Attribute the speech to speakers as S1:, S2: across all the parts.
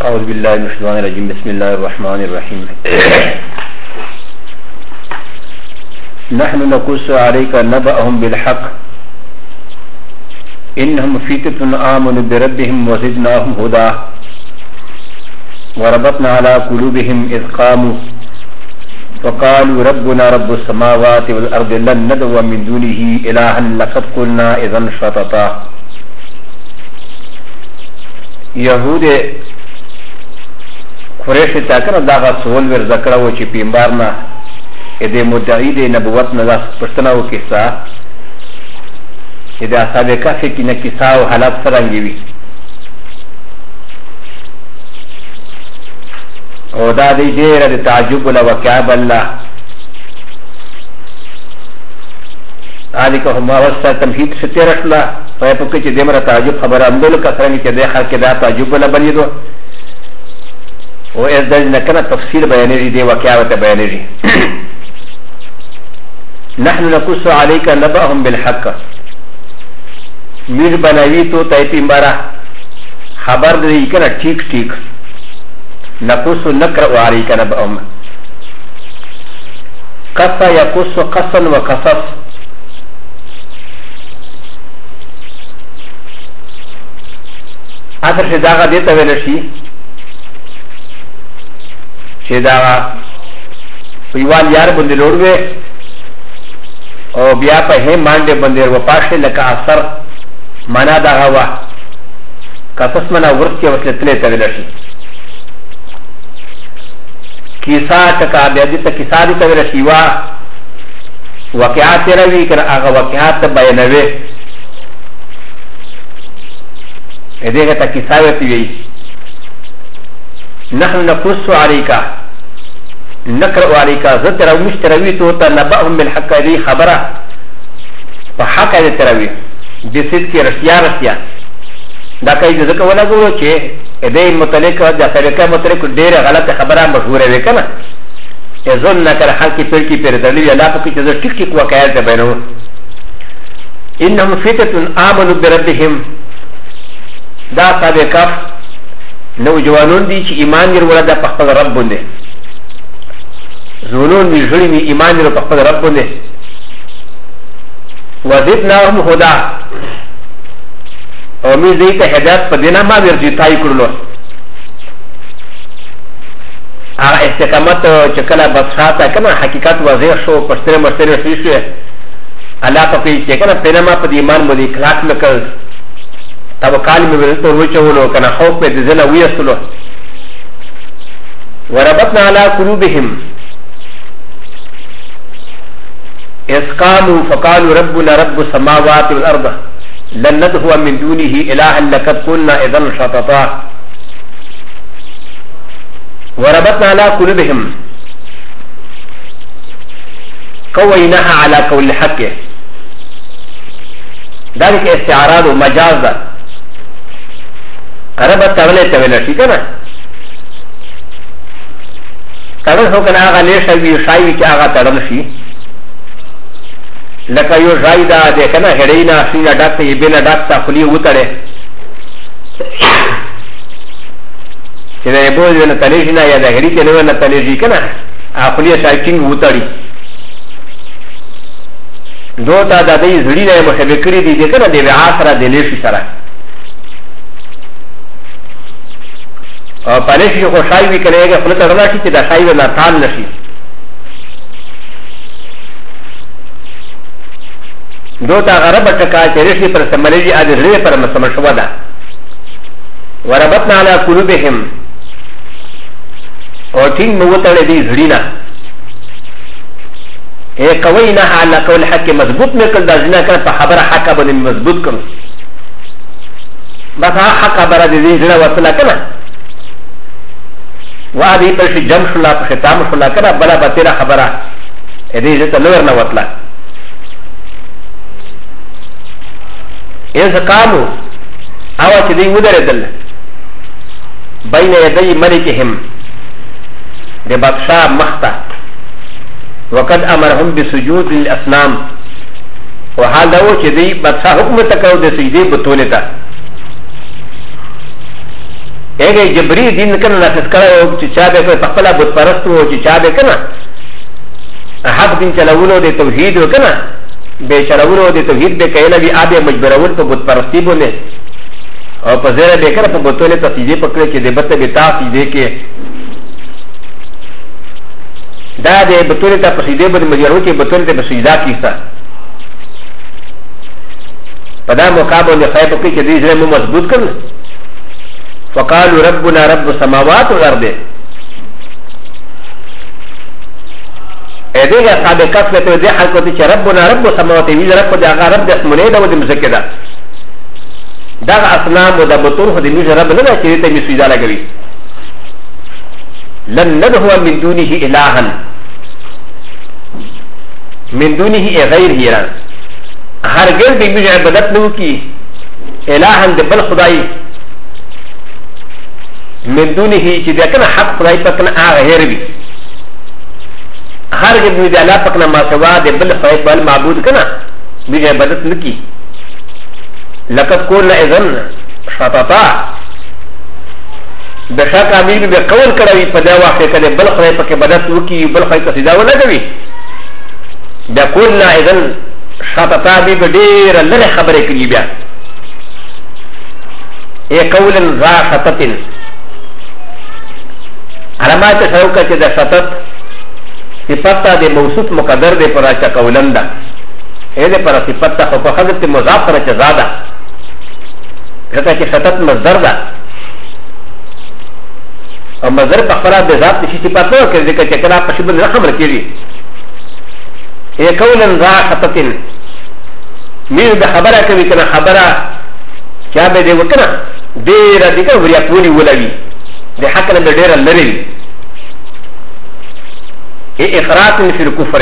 S1: أعوذ بالله من الشيطان الرجيم. بسم الله الرحمن الرحيم. نحن نقص عليك نبأهم بالحق إنهم فتية آمنوا بربهم وزدناهم هدى وربطنا على قلوبهم إذ قاموا وقالوا ربنا رب السماوات والأرض لن ندعو من دونه إلها لقد قلنا إذا شططا. يهود قریش تا کنه داغه سوال ور ذکر و چې پیغمبر نه دې مدعی د نبوت نه لاس پښتنه و کیسه چې د اصحاب کهف کې نه کیسه او حالات څنګه وي او دا دې ډېر د تعجب له واقعا بل هذه کوم واسطه تمهید ستیر اخلا په پکې چې دمر تعجب خبره اندل کثرنی چې د خلک دا تعجب له بلیدو و از دل نکنه تفصیل بیانیری دی واقعات بیانیری. نحن نقص عليك نبأهم بالحق میر بناوی تو تای پیمبارا خبر دی کنه ٹھیک ٹھیک نقص نقرأ عليك نبأهم قصا يقص قصا وقصص اثر شداغه دیتا ویلشی چې دا پیوان یار باندې لوړوي او بیا په هم باندې باندې و پاشه لکه اثر معنا دا هوا قصص معنا ورته وسلتلې ته ویل شي کیسه ټکا بیا دې ته کیسه دې ته ویل شي وا واقعات روي کړه هغه واقعات بیانوي دې ته کیسه وی نحن نقص عليك نقرأ عليك ذكر ومشتروي توتا نبأهم بالحق دي خبره فحق دي تروي بصدق رشيا رشيا دا كاي ذكر ولا غورو چه ادي متعلق دا طریقه متعلق ډیره غلطه خبره مشهوره وي کنه اذن نکر حق کی پر کی پر دلی الله په کې ذکر ټیک ټیک واقعات بیانو انهم فتية آمنوا بربهم دا سابقه نو جوانون دي چې ایمان یې ورته په خپل رب باندې زولون دي ژړي می ایمان یې په خپل رب باندې وزدناهم هدى او می دې ته هدایت په دینه ما ورځي تای کړلو هغه استقامت چې کله بصحاته کنه حقیقت واضح شو پښتنه مشتری شي شو الله په کې چې کنه پیغام په ایمان باندې اخلاص وکړ توکل مې ورته وچولو کنه خوف په دې ځله ویستلو وربطنا على قلوبهم اسقاموا فقالوا ربنا رب السماوات والارض لن ندعو من دونه الها لقد قلنا اذا شططا وربطنا على قلوبهم قويناها على قول الحق ذلك استعراض ومجاز ربط تغلی تویل شي کنه تغل هو کنه هغه لیشه وي شایوي چې هغه تړل شي لکه یو ژای دا دی کنه هډۍ نه سینه ډک ته یې بېله ډک ته خولې وتړې چې د یبو نه تلیږي نه یا د هډۍ چې نه نه تلیږي کنه هغه خولې شای ټینګ وتړي دو ته د دې زړي نه مشبه کړي دي کنه د وعا سره د لیشي سره او پالیشی خو شای وی کنه هغه خپل تړل شي چې دا شای نه تال نشي دو تا غرب ټکا چې رشي پر سملېږي ا دې لري پر مسمر شو ده وربطنا على قلوبهم او ټینګ نو وتړې دي زړینا اے کوي نه على قول حق مضبوط نکړ دا ځنه کړ په خبره حق باندې مضبوط کړ بس حق خبره دې ځنه وصله کړه وادي پر شي جمع شلا په ختام شلا کړه بلا بتیره خبره دې ته نور نه وتله اذ قاموا او چې دې ودرېدل بین یدی ملکهم د بادشاہ مخته وقد امرهم بسجود للاصنام وحال دا و چې دې بادشاہ حکم تکاو د سجدې بتونه ته اگه جبری دین کنه نافذ کړو چې چا به په خپل بت پرست وو چې چا به کنه حق دین چلولو د توحید وکنه به چلولو د توحید به کایله وی ابه مجبرول په بت پرستی باندې او په زیره به کنه په بتونه تصدیق پکړي چې د بت به تاسیده کې دا د بتونه ته تصدیق باندې مجبورو چې بتونه ته سجدا کیسه په دا مقابله خیر پکې چې دې زره مو مضبوط کړل فقالوا ربنا رب السماوات والارض ادي يا سابقات ته دې حق ته چې ربنا رب السماوات وی رب دې هغه رب د اسمنه د ودې مزکدا دا اصنام د بتون خو دې مې رب نه چې ته مې سجدا لګوي لن ندعو من دونه الها من دونه غير هيران هرگز دې مې عبادت نو کی الها د بل خدای من دونه چې دا کنه حق خدای پاک نه هغه هروي هرگز مې د الله پاک نه ما سوا د بل خدای بل معبود کنه مې عبادت نکي لقد قلنا اذن شططا بشک امیر به قول کړی په دا واقع کې بل خدای پاک عبادت وکي بل خدای ته سجدا ونه کوي دا قلنا اذن شططا به ډېر لږه خبره کوي بیا ای قول ذا شططن علامات شوکه چې د شطط صفت د موصوف مقدر دی پر اچا قولنده اې د پر صفت خو په حضرت مضاف پر اچا زاده ځکه چې شطط مصدر ده او مصدر په خپل د ذات شي صفت نه کوي ځکه چې کله په شی باندې رقم راکېږي ای قولن ذا شططن مې د خبره کوي کنه خبره چا به دی وکنه ډېر دغه وریا کولی ولوي د حق نه ډېر لري افراط في الكفر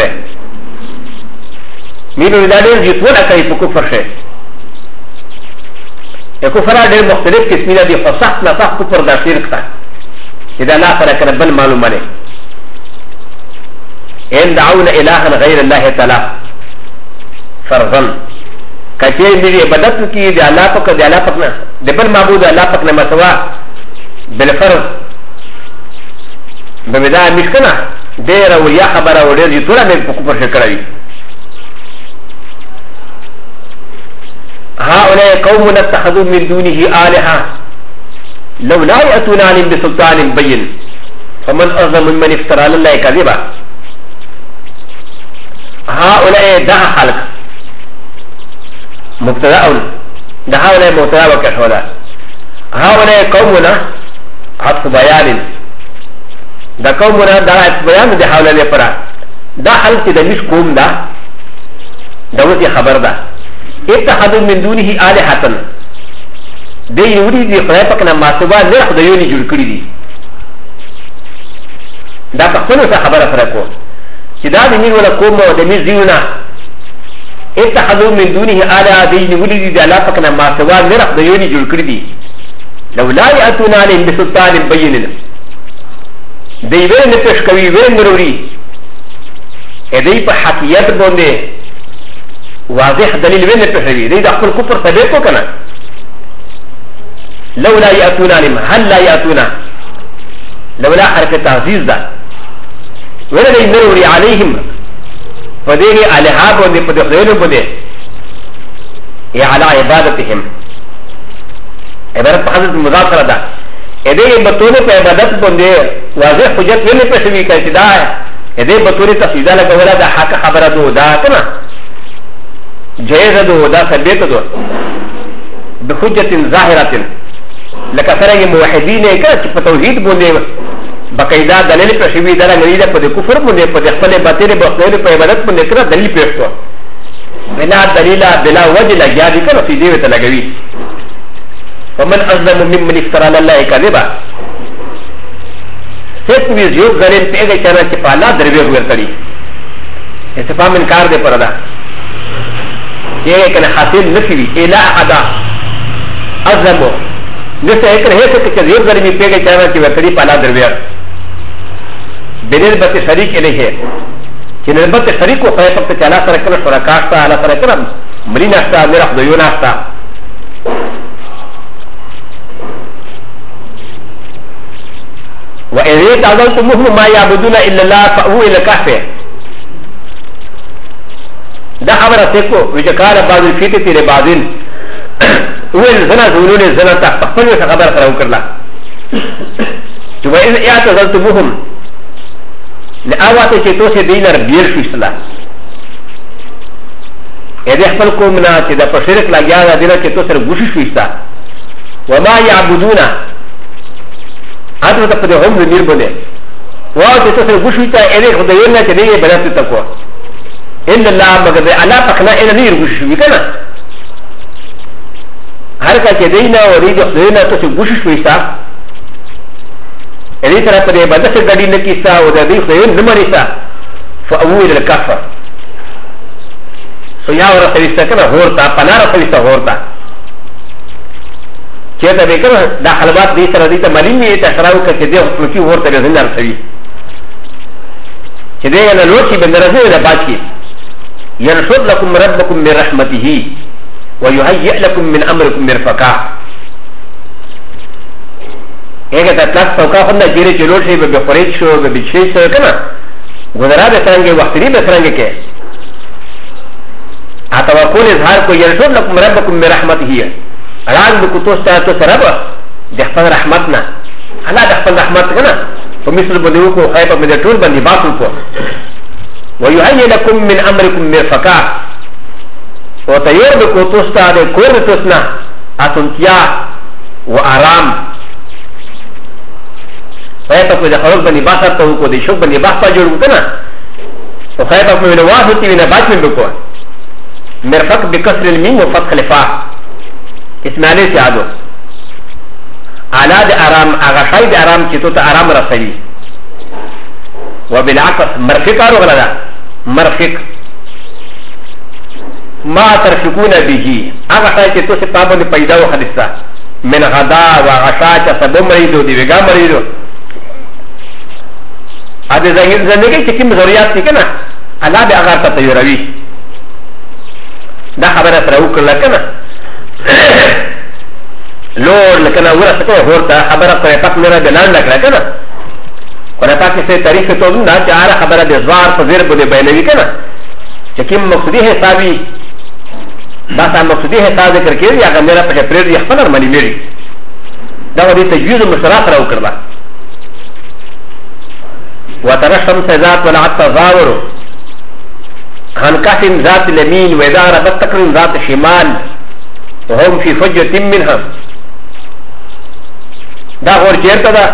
S1: مين ولادين جتونا كيف كفر شيء الكفر غير مختلف قسمين دي فصح نصح كفر دا شرك تا اذا لا فرق بل معلوم عليه ان دعونا الها غير الله تعالى فرضا كثير من عبادت کی دي الله پاک دي الله پاک نه دي بل معبود الله پاک نه مسوا بالفرض بمدا مشكنا دير او يا خبر او دير يطلع من كفر شكراوي هؤلاء قوم اتخذوا من دونه آلهة لو لا يأتون عليهم بسلطان بين فمن أظلم ممن افترى على الله كذبا هؤلاء دعا خلق مبتدأ ده هؤلاء مبتدأ وكشولا هؤلاء قومنا عطف بيان دا قومنا دا بیان د حواله لپاره دا حل چې د مش قوم دا دغه خبر ده اتخذوا من دونه آلهة دی یوري دی خدای پاک نه ماسوا نه خدایونی جوړ کړی دي دا په خپل څه خبره فرقو چې دا د مين ولا قوم او د مش دیونه اتخذوا من دونه آلهة دی یوري دی الله پاک نه ماسوا نه خدایونی جوړ کړی دي لو لا يأتون عليهم بسلطان بين دی ویل نه پېښ کوي ویل ضروري ا دې په حقیقت باندې واضح دلیل ویل نه پېښوي دی د خپل کفر ثابت کو کنه لولا ياتون علم هل لا ياتون لولا حرف تعزيز ده ویل دی ضروري عليهم فدې الها باندې په دغه باندې یا علی عبادتهم عبارت په حضرت مذاکره ده ا دې بتونه په عبادت باندې واضح حجت ویلې په شوی کې چې دا ا دې بتونه تفصیلا لګولا دا حق خبره ده دا کنه جایز ده دا ثابت ده بحجت ظاهره لکه څنګه موحدین کړه چې په توحید باندې بقاعده دلیل په شوی دا غوړي ده په کفر باندې په خپل باطل باندې په عبادت باندې کړه دلیل پیښ کړ بنا دلیل بلا وجه لګیا دي کنه چې دې ته لګوي ومن أظلم ممن افترى على الله كذبا سيت ويزيوب غلين پيغه چانا چې پالا دروي ور کړی استفهام انکار دې پردا یہ کنه حاصل نفي الى ادا اظلم نسه کنه هيڅ چې زيوب غلين پيغه چانا چې ور کړی پالا دروي بنل بت شریک الیه چې نسبت شریک او خیر په چلا سره کنه شرکا تا علی سره کنه مرینا تا میرا خدایونه تا وإذا تعذرتموهم ما يعبدون إلا الله فأووا إلى الكهف ده خبره تكو وجكال بعض الفتنة لبعضين وين زنا زولون الزنا تحفظ خبر سره وكرلا وإذا اعتزلتموهم لأوات شتوسي دينار بير في الصلاة إذا خلقوا منا كذا فشرك لا جاء دينار شتوسي رغوشي في الصلاة وما يعبدون هذا تقدرهم بمير بني وهو شتوسي رغوشي في الصلاة إذا خدينا كذا بنات التقوى إن الله مجد على فقنا إلى نير وشوي كنا هركا كدينا وريد خدينا توسي وشوي شويسا إذا ترى بدي بدس الجدي نكيسا وده دي خدين نمريسا فأول الكفر سويا ورا سويسا كنا هورتا فنارا سويسا هورتا كذا بكرة داخلات دي ترى دي تمارين تشراو كدي خلوتي هورتا لزندار سوي كذا أنا لوشي بندرزه ولا باكي ينشر لكم ربكم من رحمته ويهيئ لكم من امركم مرفقا هيك تطلق فوقا خدنا جيري جلول شيء بخوريج شو ببشيش شو كنا غدرا بسرنجي وقتري بسرنجي كي اتوكل اظهار کو ينشر لكم ربكم من رحمته راز بكتوستا تسربا دخل رحمتنا انا دخل رحمت كنا فمثل بدوكو خيبه من الطول بني باطل ويهيئ لكم من امركم مرفقا وتيور بكوتوستا دي كور توسنا اتنتيا وارام فيتقوا اذا خلق بني باسا توقو دي شوك بني باسا جوروكنا وخيبك من واحد من باج من بكو مرفق بكسر الميم وفتح الفاء اسماعيل سيادو على دي ارام اغشاي دي ارام كتوتا ارام رسلي وبالعكس مرفق رغلا مرفق ما ترفقون به هذا حاجه تو سبب پیدا وحدثا من غدا وغشاء سبب مريدو دي وغا مريدو هذا زندگی کی کم ضرورت تھی کنا الله به اگر ته یوروي دا خبره سره وکړه کنا لور لکنا ورته هورته خبره پر پک نه بلان لګړه کنا ورته کې څه تاریخ ته دا چې هغه خبره د زوار په زیر باندې بیانوي کنا چې کوم مقصدی حسابي دا سم مقصدی حساب ذکر کړي یا ګمره په پرېږ یې خپل مرمنې لري دا ودی تجویز مشرع سره وکړه وترى الشمس ذات طلعت تظاهر عن كهف ذات اليمين واذا ربت تكرم ذات الشمال وهم في فجة منها دا غور چیرته ده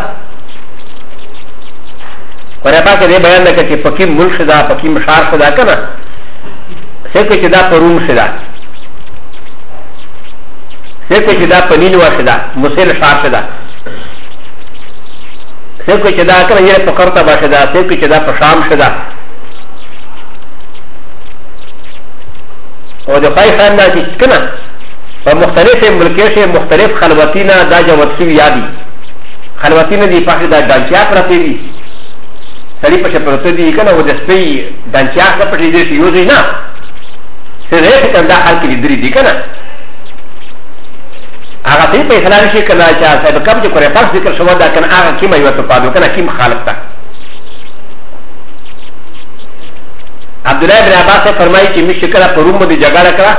S1: ورپا کې دې بیان ده چې پکیم ملک ده پکیم شار ده کنه څنګه چې دا پروم شدا څنګه چې دا پنین واشدا مسل شار شدا څنګه چې دا کنه یې پکړتا باشدا څنګه چې دا پشام شدا او د پای خان نه چې کنه په مختلفه ملکیشه مختلف خلوتینا دا جوت شوی یادي خلوتینا دی په دا دانچیا پرته دي سړی په شپرته دي کنه و د سپي دانچیا په دې دي یو ځای نه سره څه کنده حال کې درې دي کنه هغه په اخلاص شي کنه چې صاحب کم چې کوي پاس ذکر شو دا کنه هغه کیمه یو ته پادو کنه کیم خالق تا عبد الله بن عباس فرمایي چې مشکله په روم باندې جګړه کړه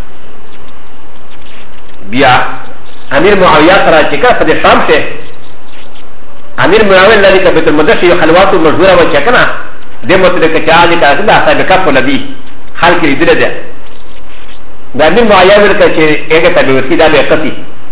S1: بیا امیر معاویه سره چې کله په شام شه امیر معاویه لري چې بیت المقدس یو خلوات مشهوره و چې کنه د مطلق کې عادي کړه دا صاحب کف ولدي خلک یې دره ده دا امیر معاویه ورته چې هغه ته ورسې دا به قتی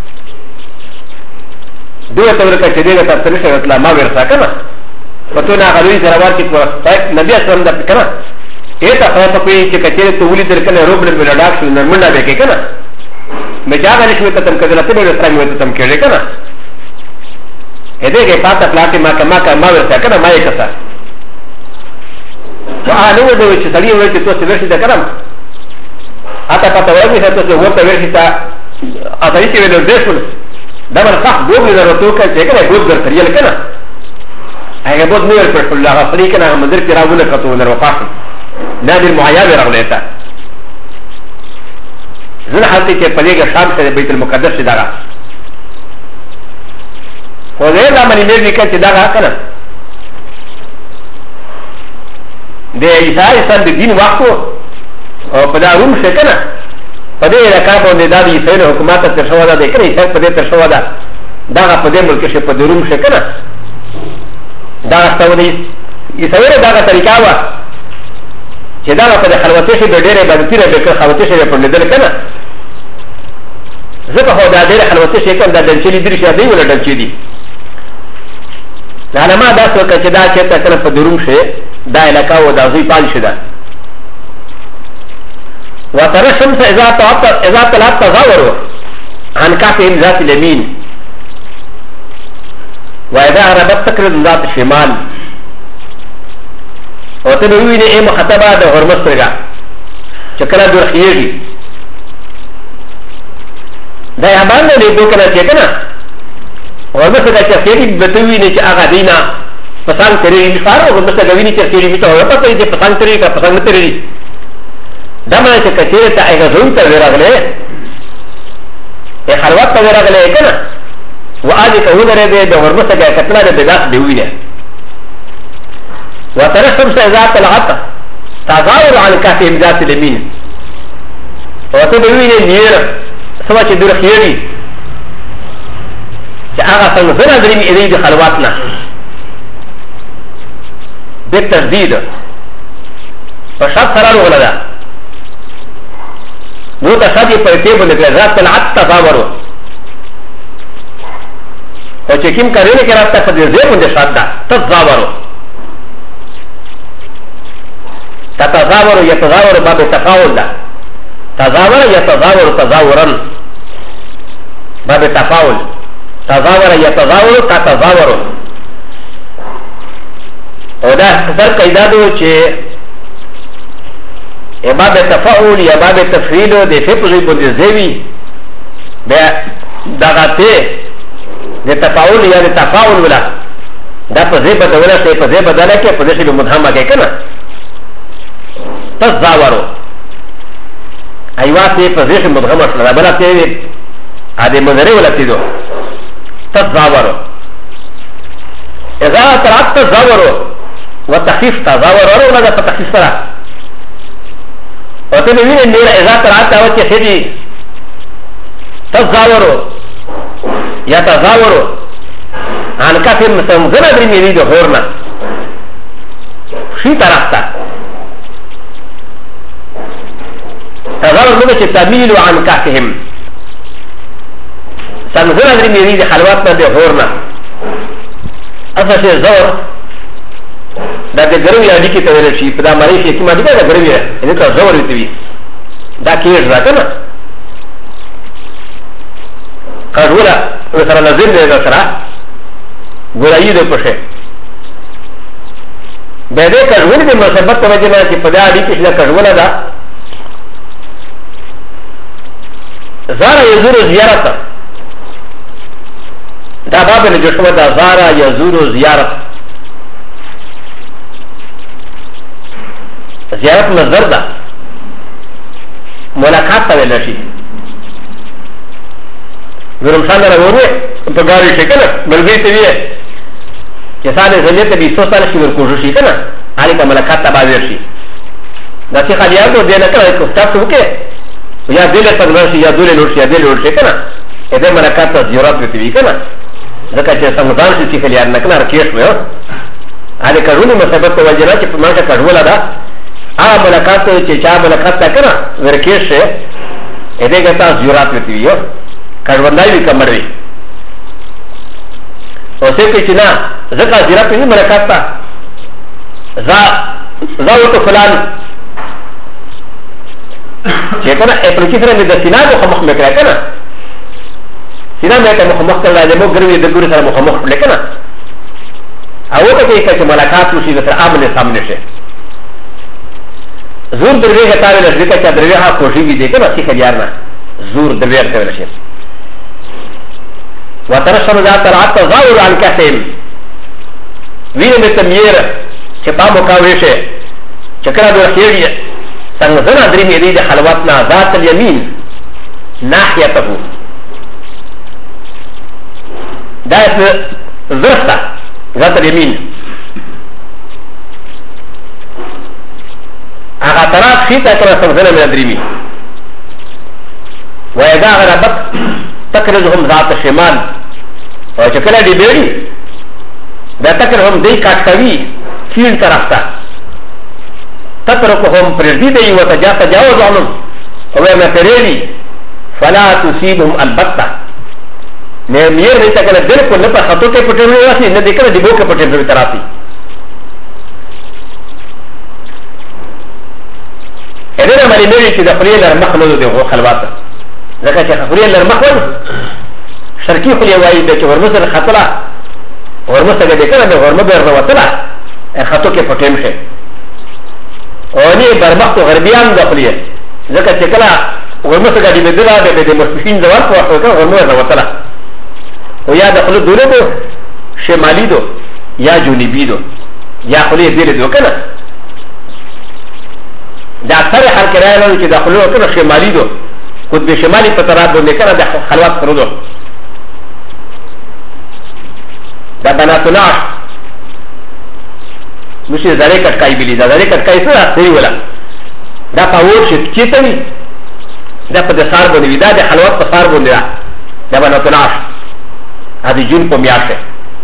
S1: دوی ته ورته چې دغه ته ترشه وتلا ما ورسا کنه پتو نه غوي سره ورته کو نبی اسلام دا کنه ایتا خو په چې کچې ته ولې درکنه روبل بلډاک شو نرمنده به کې کنه مجاغه نشوي ته تم کړه ته به سره مې تم کړه کنه هدا کې پاته پلاټي ما ورته کنه ما یې کړه وانه دوی چې سړی وایي چې تاسو ورشي دا کړم اته پته وایي چې تاسو ورته ورشي تا اته چې ولر دیشل دا ورخ دوی ضرورتو کې چې کنه ګوت درتریل کنه هغه بود نور پر الله غفري کنه مندر کې راغله کته ولر وفاق نادر معایا ورغله تا زنه حالت چې پلیګه شام سره بیت المقدس دغه و د دا منی مې لیکل چې دا کنه د عیسی سره د دین وخت او په دا روم څخه کنه په دې علاقه باندې د عیسی حکومت تر شو ده د کړي چې په دې تر شو ده دا په دې ملک کې په روم څخه کنه دا څه ودی عیسی دا طریقه وا چې دا په خلوتې کې د ډېرې باندې به خلوتې کې په لیدل کنه زه په دا ډېرې خلوتې کې کنه د دنچلي درې شه دی ولا دنچې دي دا ما دا څه چې دا چې تر په روم شه دا علاقه و دا زوی پال شده وترى الشمس اذا طلعت تزاوروا عن كافهم ذات اليمين واذا غربت تقرض ذات الشمال وتبوين ايه مخاطبه ده هرمسترغا شكرا دور خيجي ده يابان ده ليدو كنا چكنا هرمسترغا چكيري بتوين چه آغا دينا پسند کری انفارو هرمسترغا ويني چكيري ميتا هو پتا چه پسند کری کا پسند تری دا مانا چه کچیره تا ایغا زوی تا ویراغلے ای خلوات تا ویراغلے کنا و آجی که هو دره ده هرمسترغا کتنا ده بداس دیوینه وترسم سيزات الغطا تظاهر عن كافهم ذات اليمين وتبوين النير سوى شدور خيري شاغا سنزنا دريم إليه خلواتنا بالتجديد فشاد سرار ولدا نو تشادي پرتيب لكي ذات العط تظاهروا وچكيم كريني كرافتا فدزيب ونده شاد دا تظاهروا تتزاور يتزاور باب التفاول ده تزاور يتزاور تزاورا باب التفاول تزاور يتزاور تتزاور وده اختصار قيده ده چې باب التفاول يا باب التفعيل ده فقه بده زوي دغته ده تفاول يا ده تفاول ولا ده په ځای بدله شي په ځای بدله کې په ځای به مدهمه کې کنه تزاورو ايوه في فزيش مدغمه شلا بلا تي ادي مدري ولا تيدو تزاورو اذا ترات تزاورو وتخفيف تزاورو ولا تخفيف سرا وتنوين النير اذا ترات اوتي سيدي تزاورو يتزاورو عن كافر مسمزنا دري يريد هورنا شي ترافتا تظاهر منه چې تمیل عن كافهم سنزل دري يريد خلواتنا ده هورنا اصلا شي زور دا د ګرو یا لیکي ته ویل شي په دا مری شي چې ما دې دا ګرو یا دې ته زور وي دا کېږي راکنه کارولا سره نظر دې سره ګورایي دې پښه به دې کارولا دې مثبت توجه نه چې په دا لیکي چې کارولا دا زارا يزور زيارته دا باب نه جوړ دا زارا يزور زيارت زيارت مصدر ده ملاقات ته ویل شي ورم شان راوړې په ګاډي شي کنه بلګې ته وی چې ساده زلې ته 200 سال شي ورکوږي شي کنه علي کا ملاقات ته باندې شي دا چې خالیاتو دې نه کړای کو تاسو وکړه یا دل ته ورشي یا دل لور شي یا دل لور شي کنه اې دې ملاقات ته زیارت ته وی کنه ځکه چې سمدان شي چې خلیار نه کنه راکېښ مې علي کارونه مسبب ته وجنه چې په ما ته کډوله ده هغه ملاقات چې چا ملاقات تا کنه ورکېښ شي اې دې ګټه زیارت ته وی کډوندای وی کمړوي او څه کې چې نه ځکه زیارت نه ملاقات تا زاوته فلان چې کنه خپل کې سره د سینا مخ مخ مکړه کنه سینا مې ته مخ مخ کړل د مو ګروي د ګوري سره مخ مخ لیکنه او ته کې چې ملاقات وشي د عامل سامنے شي زور دروي غتاره د ذکر چې دروي ها کوشي دي کنه چې خيار نه زور دروي ته ورشي وترشم ذات العط تظاهر عن كاسم وینه تمیر چې پامو کاوي شي چې کله د خيري سنزنا دريم يريد خلواتنا ذات اليمين ناحيته دا زرستا ذات اليمين اغا طرف شيتا كما سمزنا من الدريمي وإذا غربت تكرزهم ذات الشمال وشكلا دي بيري دا تكرهم دي كاتكوي كين طرفتا تتركهم پرديدي وتجاوز عنهم وما تريني فلا تصيبهم البتة نمير نتا كنا دل کو نپا خطو کے پٹر ہوئے واسی نہ دیکھنا دبو کے پٹر ہوئے طرفی ادنا مالی میری چی دا خلیل لرمخ نو دے وہ خلوات ذکا چی خلیل لرمخ ون شرکی خلیل وائی دے چی ورمسر خطلا ورمسر کے دیکھنا دے ورمبر روطلا خطو کے پٹر مشے ونی برمخ تو غربیان دا خلیل ذکا چی کلا ورمسر کا دی بدلا دے مصفین دوار کو وقت ورمبر روطلا و یا دخلو دولو دو شمالی دو یا جنوبی دو یا خلی بیل دو کنا دا اکثر حال کرای لانو چی دخلو کنا شمالی دو خود به شمالی پترات بنده کنا دا خلوات کرو دو دا بناتوناش مشی زره کٹکائی بلی دا زره کٹکائی سر سری ولا دا پاور شد چیتنی دا پا دا سار بنده دا دا خلوات پا سار بنده دا بناتوناش هذه جون کو میاشه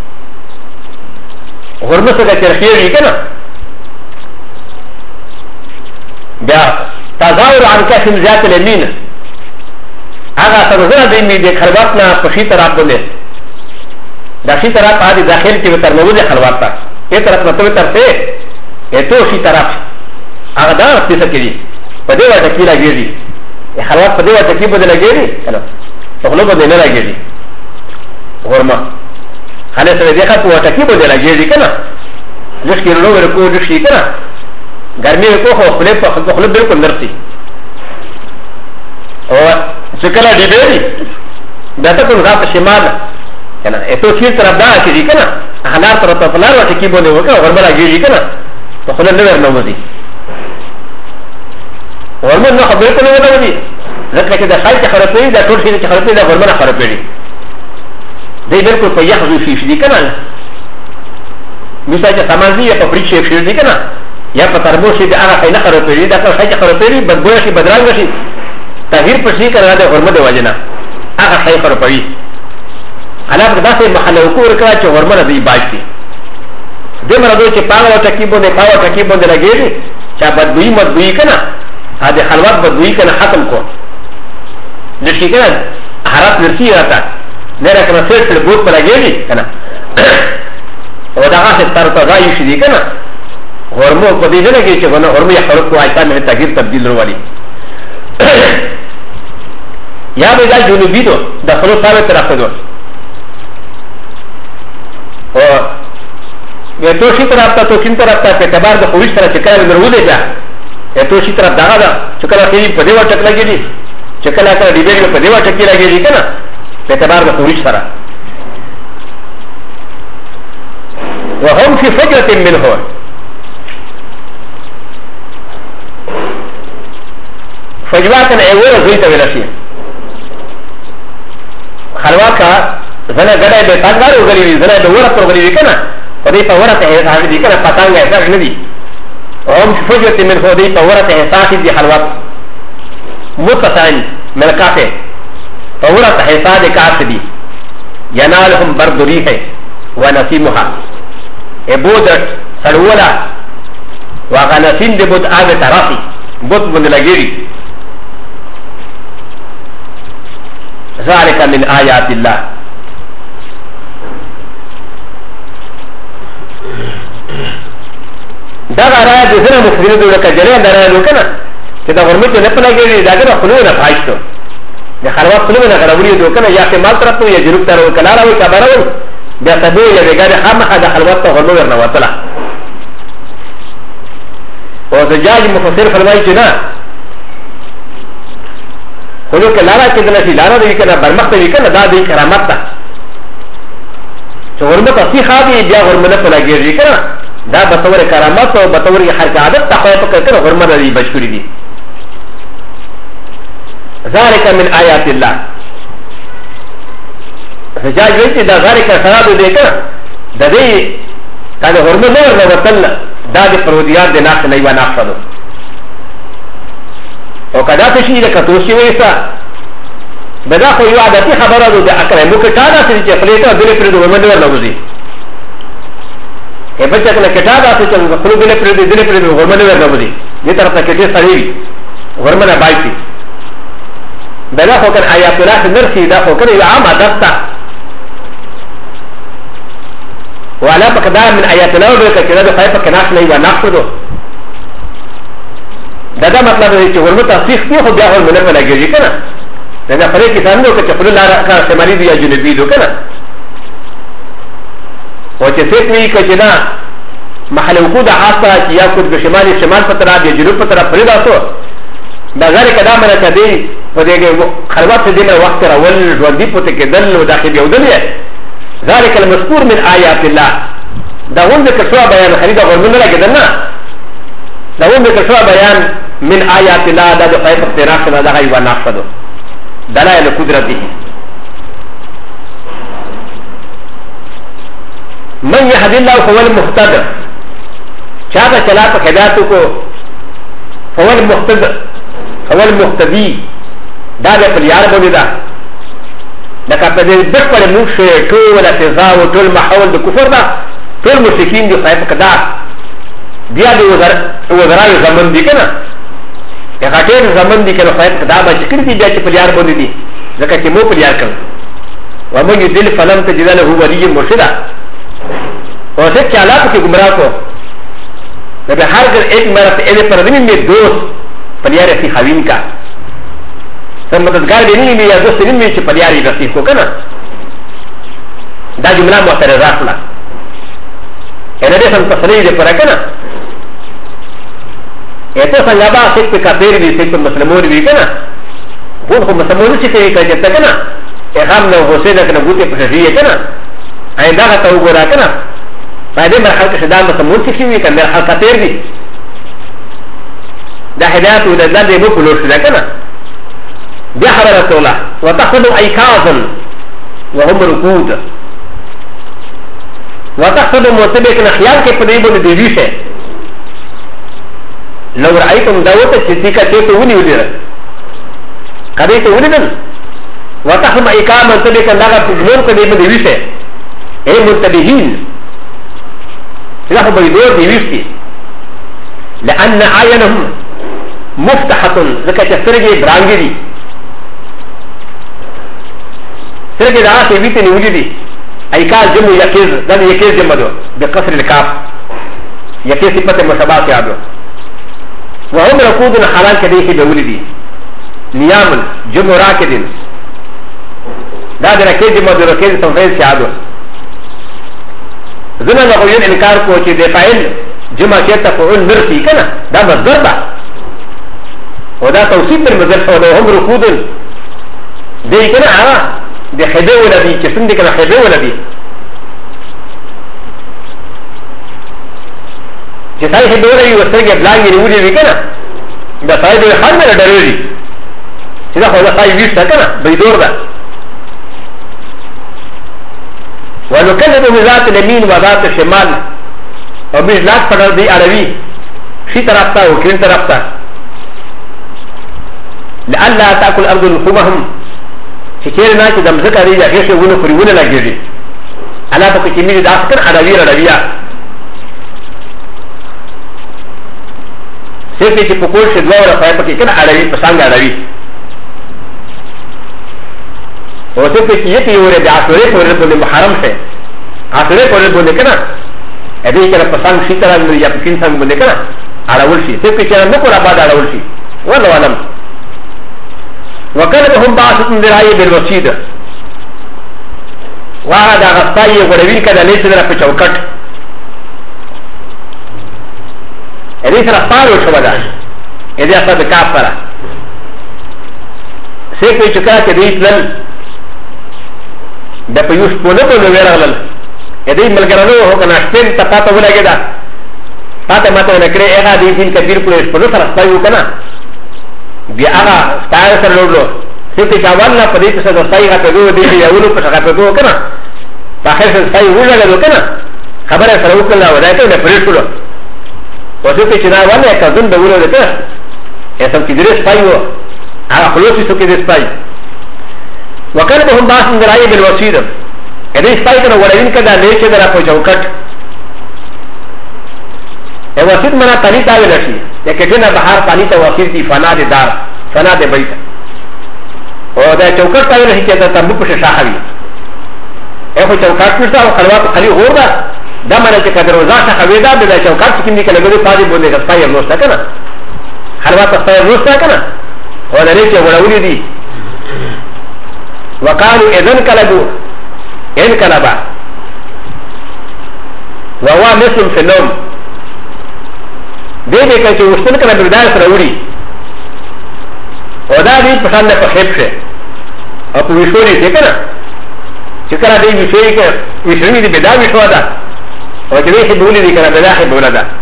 S1: غرمسه کا ترخیری کنا بیا تظاهر عن قسم ذات اليمين اغا تظاهر د می د خلواتنا پشي طرف بوله دا شي طرف هذه داخل کې تر نو د خلوات تا یہ طرف نو تر ته اته شي طرف اغا دا څه کوي په دې وخت کې راګيري خلوات په دې وخت کې بدل راګيري کنه په خلوت بدل نه راګيري غرما خاله سره دیکھا تو ټکی بده لګیږي کنه لشکې ورو ورکو د شي کنه ګرمي کو خو خپل بالکل نرسي او څکلا دی دی دته کو غاټ شمال کنه اته چې طرف دا کیږي کنه حالات تر په لار ټکی بده وکړه غرما لګیږي کنه په خپل نور نه وځي غرما نو خبره ته نه وځي ځکه چې د خلک خرڅوي دا ټول شي چې خرڅوي دا غرما خرڅوي دی بالکل په یخ زوی شي کنه مثال چې سمازي یا په پریک شي شي کنه یا په تربو شي د هغه خینه خرابېږي دا څه شي خرابېږي بدبو شي بدرنګ شي تغییر پر شي کنه د حرمت دی وجنه هغه خی خرابېږي علاوه داسې محله وکور کړه چې حرمت دی باجتي د مرادو چې پاغه ټکی باندې لګېږي چې بدبوئی مدبوئی کنه هغه خلوت بدبوئی کنه ختم کو لشي کنه حرات نرسي راته نه راکنه سر بوت پر لګېږي کنه او دا هغه تر تازه شي دي کنه هرمو په دې نه کې چې ونه هرمو یې خلق کوه ایتان نه تغییر تبدیل وروالي یا به دا جنوبي دو د خلق سره طرف ته دو او یې تو شي طرف ته تو کین طرف ته په اعتبار د خوښ سره چې کله ورولې ده یې تو شي طرف دغه ده چې کله کې په دې وټک لګېږي چې کله کله دی په دې وټک کې لګېږي کنه په اعتبار د خوښ سره وهم في فجرة منه فجوات ايوه زيت ولشي خلواكا زنا غدا به تاغار وغلي زنا به ورت وغلي كنا ودي فورت احساس دي كنا پتانگ احساس ندي وهم في فجرة منه دي فورت احساس دي خلوات متصان من كافه فورت احساس كاف دي ينالهم برد ريح ونسيمها ابودت سلولا وغنسين دي بود آب ترافي بود بند لگيري ذلك من آيات الله دغه رايه د زنه مفسرین د لکه جریان درای نو کنه چې دا ورمته نه پلاګي دا دغه خلونه پایښتو د خلوات خلونه غړوري دو کنه یا شمال طرف ته یا جنوب طرف کلاره وي کبره بیا تبو یا وګړي خامخا د خلوات ته ورنو ورنه وتله او زجاج مفسر فرمایي چې نه خلو کې لاره کې د نشي لاره دی کنه برمخته وی کنه دا دی کرامت ده چې ورمته اصلي خادي بیا ورمنه پلاګي کنه دا بطور کرامت او بطور حرکت عادت تخوف کړه ورمنه دی بشکری دي ذلك من آيات الله زجاج وی چې دا ذلك سراب دی کنه د دې دا د هرمون نور نه وتل دا د پرودیات د ناخ نه یو ناخ ده او کدا څه شي د کتوشي وېسا بدا خو یو عادتي خبره ده د اکره مو کې تا دا چې پلیټه بل پر د هرمون نور نه وځي ا بچا کنه کټا دا چې خپل بل پر د دل پر د هرمون نور نه وځي دې طرف ته کټه سړی هرمون بایتي بدا خو کنه آیات الله نرسي دا خو کنه عام عادت تا وعلى بقدار من آيات الله وبركة كذا بخيفة كناش لي وناقص دو دا مطلب ہے کہ ورمت تصیح کی خود بیاہول منر میں لگے جی کنا لگا فرق کسان دو کہ چپلو لارا کا شمالی دو یا جنوبی دو کنا وچه سیت وی کہ جنا محل وقود حاصلہ کی یا خود بشمالی شمال پترا یا جنوب پترا فریدا تو بغیر کدا منا چدی فدیگے خلوات سے دینا وقت راول جوندی پتے کے دل و داخل بیودل ہے ذلك المذكور من آيات الله دا هم ذكر شوى بيان خريدا غرمنا لك دنا دا هم ذكر شوى بيان من آيات الله دا دو خيط اختناقنا دا غيوان ناقصدو دلائل قدرته من يهد الله فهو المهتد چاہتا چلا تو خداتو کو فهو المهتد فهو المهتدي دا دا پلیار بودی دا لکه په دې بټ په موږ شو ټول فضا او ټول ماحول د کفر دا ټول مشرکین دي صاحب کدا بیا د وزرای زمن دي کنه یا غټیر زمن دي کنه صاحب کدا به چې کړي بیا چې په یار باندې دي ځکه چې مو په یار کړ و من يدل فلم تجد له ولي مرشدا او څه چې حالات کې گمراه کو به هر ګر ایک مرته اې پر دې می دوست په یار سي خوین کا سم مددگار دی نہیں یا دوست نہیں میں پلیاری رسی کو کنا دا جملہ معترضات لا انا دے سم تصریح دے پر کنا ایتو سنگابا سیک پہ کافر بھی سیک پہ مسلمون بھی کنا وہ کو مسلمون سے کہ جتا کنا احام نہ حسین کنا گوتے پر ہے کنا ایندا کا تو گورا کنا فائدے میں خلق صدا مسلمون سے بھی کنا حق کافر بھی دا ہدایت و دا دے مو پلوش دا کنا بحر الله وتأخذوا أيكازا وهم ركود وتأخذوا مرتبك خيال كفريب نديشه لو رأيتم داوت تشتيكا تيتو وني ودير كريتو وني وتأخذوا أيكازا مرتبك لغا تجمون كفريب نديشه أي مرتبهين لهم بيدور ديوشتي لأن عينهم مفتحة ذكا تفرجي برانجري سرقه دا آسي بيتي نولي دي ايكاز جمع يكيز دان يكيز جمع دو بقصر الكاف يكيز صفت مشابهات يابدو وهم ركودنا حلال كديخي بولي دي نيام جمع راكدين دا دا ركيز جمع دو ركيز تنفيز سيادو زنا لغوين انكار کو چه دي فائل جمع كيتا فعول مرسي كنا دا مصدر دا ودا توصيب بالمصدر وهم ركودن دي كنا د خبه ولدي چې څنګه کنه خبه ولدي چې ځای خبه ولدي ورته بلانګ نیولې وی کنه دا ځای د خان نه ډېرې چې دا خو دا ځای ویسته کنه بيدور ده ونكذب بذات اليمين وذات الشمال او بذات پڑھل دی عربي شي طرف ته او کین طرف ته لئلا تاكل ارض لحومهم چې چیرې نه چې د مځکه دی هغې ښې ونه خوري ونه لګېږي الله پکې چې مینې داسې کړ عربي رډویه صرف چې په کور شي دوه وره خدای پکې کړه عربي په څانګه عربي او صرف چې یې وره د عاشورې په ورځ باندې محرم شي عاشورې په ورځ باندې کنه ا دې کړه په څنګ شي تر یا په کین څنګه باندې کنه اړول شي صرف چې نه کور آباد اړول شي والله علم وكلبهم باسط ذراعي بالوسيد وهذا غطاي غربين كذا ليس ذرا في شوكت ليس رفارو شودا اذا اصاب كافرة سيكو يشكاك ديت لن دا پيوش پونکو نویرا لن اذا ملگرانو هو كنا شپين تپاتا ولا گدا پاتا ماتا ونکره اغا ديتين كبير پلوش پنو سر اصطايو کنا بیا هغه ستاره سره لوړلو چې چې اول نه پدې څه د ځای غته دوه دی یا ولو په څه غته دوه کنه باخر سپای وژغلو کنه خبره سره وکړه ودای ته پرې شو وڅ چې دا ونه کزن د ولو ده اسم کې درې سپای وو هغه خلوصي سو کې د سپای وکړه به هم باس درای بل وسید دې سپای کنه ولین کدا لیکه درا په چوکټ ا وسید منا پانی تاوي لشي یکه نه بهر پانی ته وسید دي فنا دي دار فنا دي بیت او دا چوکټ تاوي لشي چې دا تم په شاخوي اخو چوکاټ نشته او خلوات خلی غوردا دا معنی چې کدر وزا شخوي دا د چوکاټ کې دي کله ګوري پاجي بوله غسپای نو څه کنه خلوات غسپای نو څه کنه او دا لري چې وړولې دي وقالو اذن کلبو ان کلبا وهو مسلم في النوم دې دې کې چې وشتل کنه بردار سره وړي او دا دې په څنګه په خېپ شه او په وشوري دې کنه چې کله دې وشوري کې وشوري دې بدا وشوا ده او چې دې بولې دې کنه بدا خې بولا ده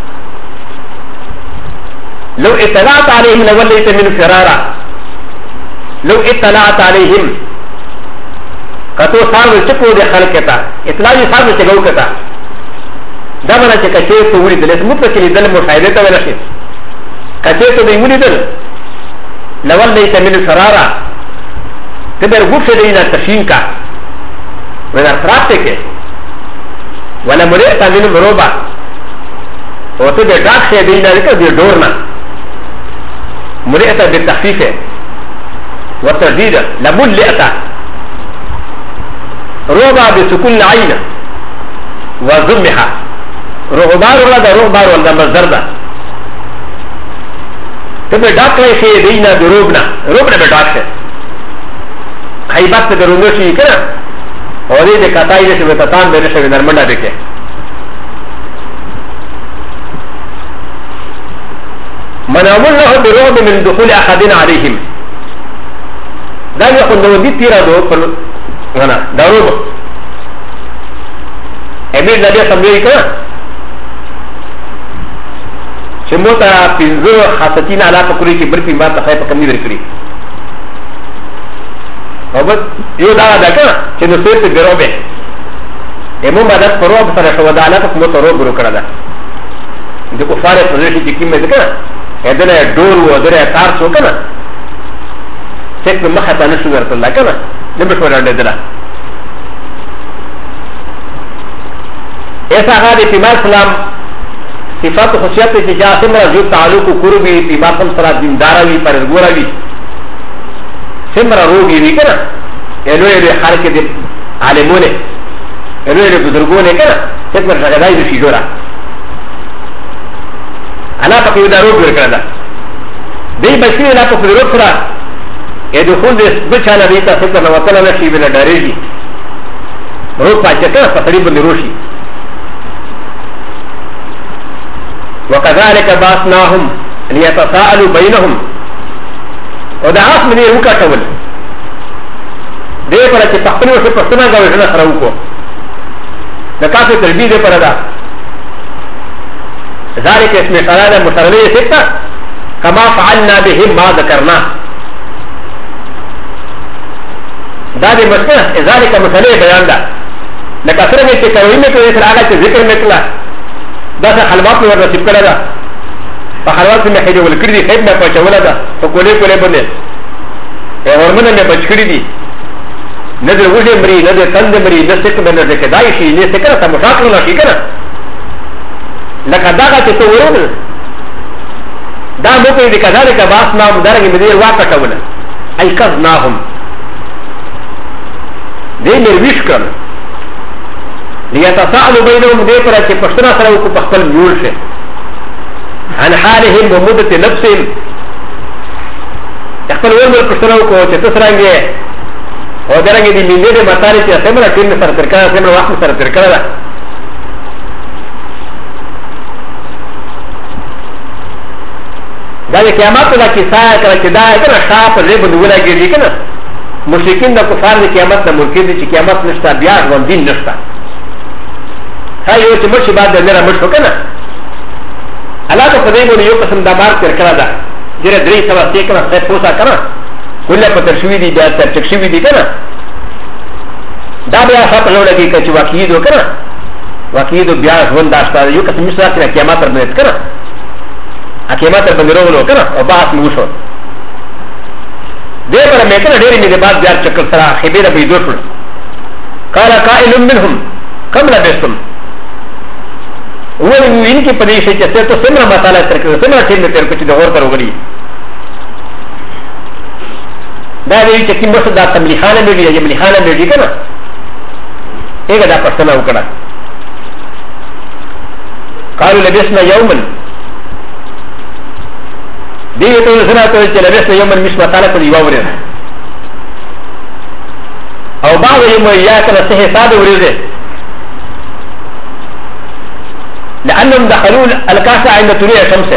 S1: لو اطلعت عليهم لوليت من فرارا لو اطلعت عليهم کتو صاحب چکو دې خلق کتا اطلاع یې صاحب چګو کتا دا معنی چې کچې ته وړي دلته مطلق کې دل مشاهده ته ورشي کچې ته دې وړي دل لوليت من فرارا تبر غوښه دې نه تشین کا ولا فراتك ولا مريت من مروبا وتبع داخل بين ذلك بدورنا مريت بالتخفيف والترديد لملئت روبا بسكون العين وضمها رغبار ولا رغبار ولا مزردا تبع داخل شيء بين دروبنا روبنا بداخل هيبات درومشي كده اور یہ کتائی جیسے میں تتان میرے سے نرمنڈا دیکھے منعمل له برعب من دخول احدین علیہم دا یقول دو دی تیرا دو پر غنا داروب امیر نبی سمجھوئی کنا چموتا پینزو خاصتین علا پکوری کی برپی مات خیب کمی برکری او بس یو دا دا کنه چې نو سیت ګروبه ایمو مدد پروب سره شو دا نه کوم ته روب ورو کړه دا د کفاره پوزیشن کې کیمه ده کنه اذن ډول و درې تار شو کنه څنګه مخه ته نشو ورته لا کنه نبه شو راځي دا ایسا غادي په اسلام صفات خصوصیات چې جاسم راځي تعلق قربي په باطن سره دینداروي پرګوروي سمرا روغي وی کنه الوی له خلق دي عالمونه الوی له بزرګونه کنه څنګه راځي د شي جوړه انا پکې دا روغ ورکړه دا دی بچی لا په روغ سره اې دخول دې بچاله دې تاسو ته نو وکړه نشي بل ډارېږي روغ پاتې په تقریبا روشي وكذلك بعثناهم ليتساءلوا بينهم او دا اس منی روکا ټول دې پر چې پخپل وسه پښتنه غوښنه سره وکړو د کافي تربیه دې پر دا ذلك اسم قرار مترلي سته كما فعلنا بهم ما ذكرنا دا دې مسله ذلك مسله بیان ده لکه څنګه چې کوي مې کوي تر هغه چې ذکر نکړه دا څه حلوات ور نصیب کړه دا په حلوات مې خېجو ولکړي دي خېب مې پچوله ده په کولې کولې باندې ورمنه مې بچکړي دي نه د وژې مري نه د تند مري نه څه کوم نه د کدای شي نه څه کړه ته مشاکل نه شي کنه لکه دا چې ته ورول دا مو په دې کذالک باس ما مدارګ مې دې واقع کول اي کذناهم دې مې ویش کړ ليتساءلوا بينهم دې پر چې پښتنه سره کو په خپل جوړ شي عن حالهم ومدة نفسهم خپل ورمل پښتنه کو چې تاسو رانګي او درنګي دې مې دې مطالعه چې سمره ټیم سره تر کړه سمره وخت سره تر کړه دا د قیامت د کیسه کړه چې دا کنه شاپ ریب دغه کېږي کنه مشرکین د کفار د قیامت د ملک دي چې قیامت نشته بیا ژوند دین نشته هاي یو چې مرشي بعد نه را مرشو کنه الله ته په دې باندې یو قسم د مار تر کړه دا جره درې سوا څه کنه څه پوسا کنه کله په ترشوی دي بیا تر چکشوی دي کنه دا بیا صاحب لو لګي چې واقعي دو کنه واقعي دو بیا ژوند داشته یو قسم مثال کې قیامت تر باندې کنه قیامت تر باندې ورولو کنه او بحث مو شو دې پر مې کنه ډېرې مې د بعد بیا چکر سره خبره به جوړ قال قائل منهم كم لبثتم ولو انك پدې شي چې ته څنګه مطالعه تر کړو څنګه چې تر کچې د اور تر وګړي دا دې چې کوم څه دا تملیحانه مې دي ملیحانه مې دي کنه هغه دا پښتنه وکړه قالوا لبسنا يوما دې ته زنه ته چې لبسنا يوما مش مطالعه کوي وره او بعض يوم يا كان صحيح صاد ورده لانهم دخلوا الكاسه عند طلوع الشمس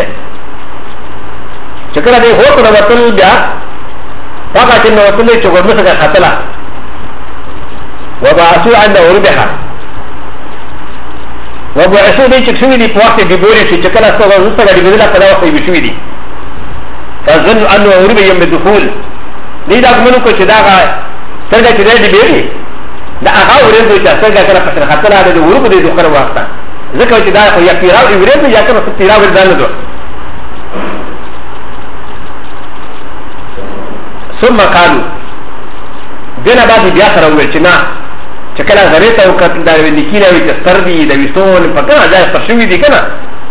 S1: شكرا دي هو كنا وصل بها فقط انه وصل لي شغل مسك خطلا وبعثوا عند غروبها وبعثوا دي شكسوي دي بوقت ديبوري في شكرا سوى وصل دي بدلا كذا وقت بشوي دي فظنوا انه غروب يوم الدخول دي دا منو کو شداغا سرګه چې دې بیري دا هغه ورته چې سرګه کړه په خطر راځي د ورو دې دوکر واسطه ځکه چې دا خو یا پیراو ورته یا کنه پیراو ورته نه ثم قالوا دنا بعد بیا سره ویل چې نه چې کله غریته او کله دا لیکینه وي چې ستردي د وستون په کنه ځای پر شوی دي کنه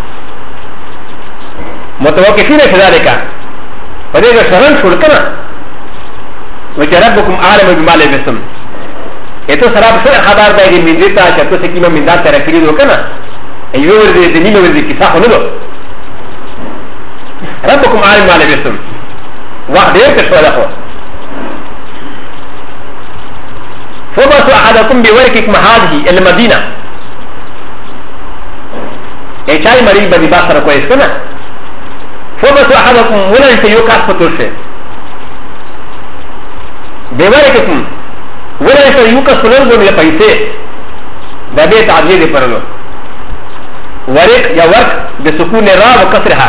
S1: متوقفین ذلك په دې شرن شول کنه وجربكم عالم بما لبسم اته سراب سره خبر دی من دې ته چې تاسو کیمه من دا تر کړی وکنه ایو ور دې نیمه ور دې کیسه خو نه ربكم عالم بما لبسم وحده ته شو ده فبسوا احدكم بورقكم هذه المدينه اي چای مریض به با سره کوی کنه فبسوا احدكم ولن يكاس فتوشه بورقكم وليس يوكس فلنزم لقيسه ده بيت عدلي فرلو ورق يا ورق بسكون الراء وكسرها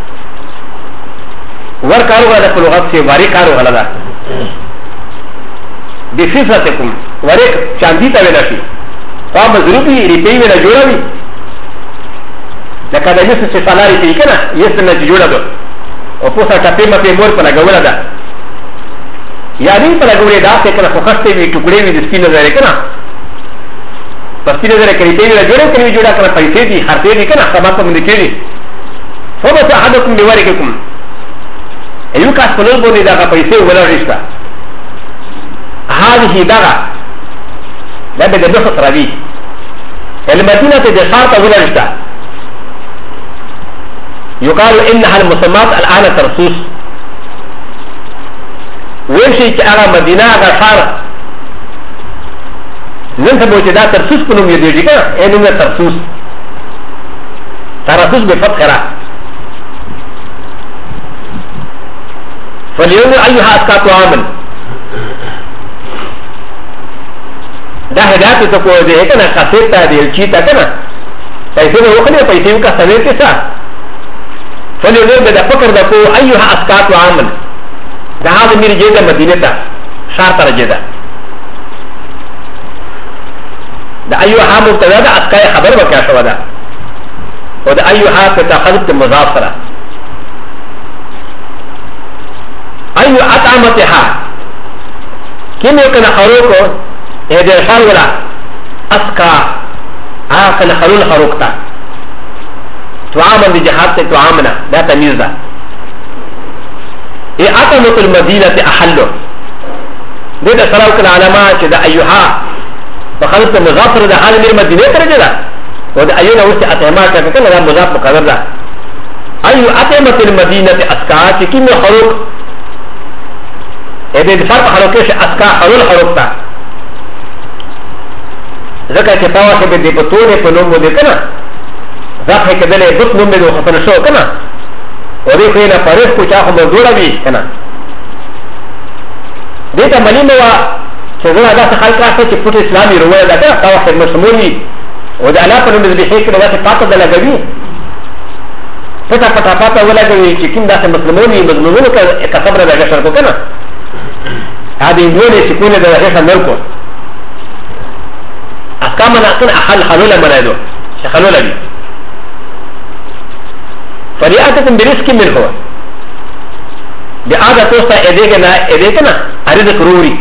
S1: ورق ارو هذا في لغات سے ورق ارو هذا بصفتكم ورق چاندی تا ویلا شي قام ضروری ریپی ویلا جوړا وی لکه د یوسف چې سالاري کې کنه یسه نه جوړا دو او پوسا ټپې مته مور په لګولا ده یعنی پر اگوڑے دا سے کنا فخشتے بھی ٹکڑے بھی دستی نظر ہے کنا پستی نظر کریتے بھی جوڑے کنی جوڑا کنا پیسے دی خرطے دی کنا سبا کو مندکے دی فبس احدکم بورقکم ایو کاس پلل بولی دا پیسے ولا رشتہ هذه دغا دا بے دبس راوی المدینہ تے جسارت ولا رشتہ يقال انها المسمات الان ترسوس ویشی چې هغه مدینه هغه ښار نن سبا چې دا ترسوس په نوم یادېږي که نه نوم یې ترسوس ترسوس بفتح را فاليوم أيها أسكات عامل دا هدایت ته کو دی کنه خاصه ته دی چی تا کنه پیسې وکړي پیسې وکړه سمې کې څه فاليوم دا فکر دا کو أيها أسكات عامل دا هذا مير جيدا مدينة شار تر جيدا دا أيها مبتدا دا أسكاي خبر وكا شو دا ودا أيها تتخذت مضافرة أي أطعمتها كم يكن خروقه هذا شار ولا أسكا كان خلول خروقتا تعامل بجهات تعاملنا دا تميز دا إيه أطعمة المدينة أحله ده سراوك العلماء ده أيها فخلص مضافر ده هذا من المدينة ترجع وده أيونا وسط أطعمات كان ده مضاف مقدر ده أي أطعمة المدينة أسكا كم يخلق إيه ده فرق خلقش أسكا خلول خلقتا ذكر كفاوة بدي بطونة فنوم ودي كنا ذاك كده له بط نوم بدو خطر شو كنا ودي خينا فريق كو چاخو مزدورا بي كنا ديتا مليم هو چزنا دا خلق راسه چه پوت اسلامي رواه دا كنا تاوه خدمة سموني وده علا پنوم بدو بحيك كنا واسه پاتا دا لگوي پتا پتا پاتا ولا گوي چه كم دا سه مسلموني مظلومونو کا صبر دا گشر کو كنا هذه دولة سكونة دا غشر نلکو اسكامنا كن احل حلولا منادو شخلولا بي فرياتكم برزق منه بآذا توستا اديكنا ارزق روري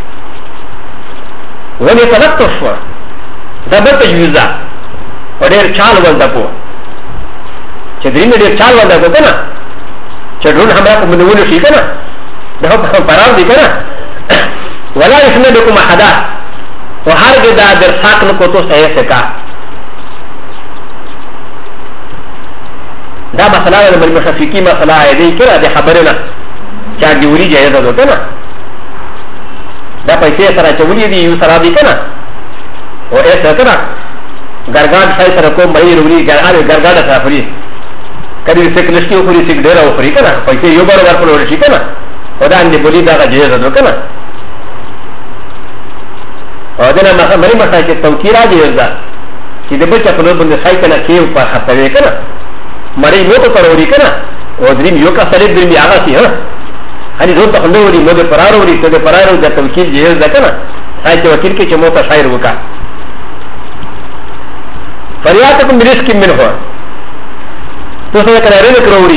S1: وني تلطف دبت يوزا ودير چال ولدكو چدرين دير چال ولدكو كنا چدرون همرا کو منولو شي كنا ده هم پرار دي كنا ولا يسندكم احدا وهر دا در ساكن کو تو صحيح سکا دا مسئلہ المشفقی مسئلہ ہے دی کرا دے خبرنا چا دیوری جایز دو کنا دا پیسے سرا چولی دی یو سرا دی کنا او ایسا کنا گرگاد شای سرا کو مئی رولی گرگاد سرا فری کبھی سک لشکی اوپری سک ڈیرا اوپری کنا پیسے یو بار ور پلو رشی کنا او دا اندی بولی دا جایز دو کنا او دینا مری مسئلہ چی توکیرا جایز دا چی دی بچا پلو بند سای کنا کیو پا خطوے کنا مری موتو پروری کنا او دریم یو کا سلیب درمی آغا سی ها هنی زون تخلوری مود پراروری تو دی پرارو در توکیل جهاز دا کنا سای چه وکیل که چه موتا شایر وکا فریاتکم برزق من ہوا تو سا کنا رزق روری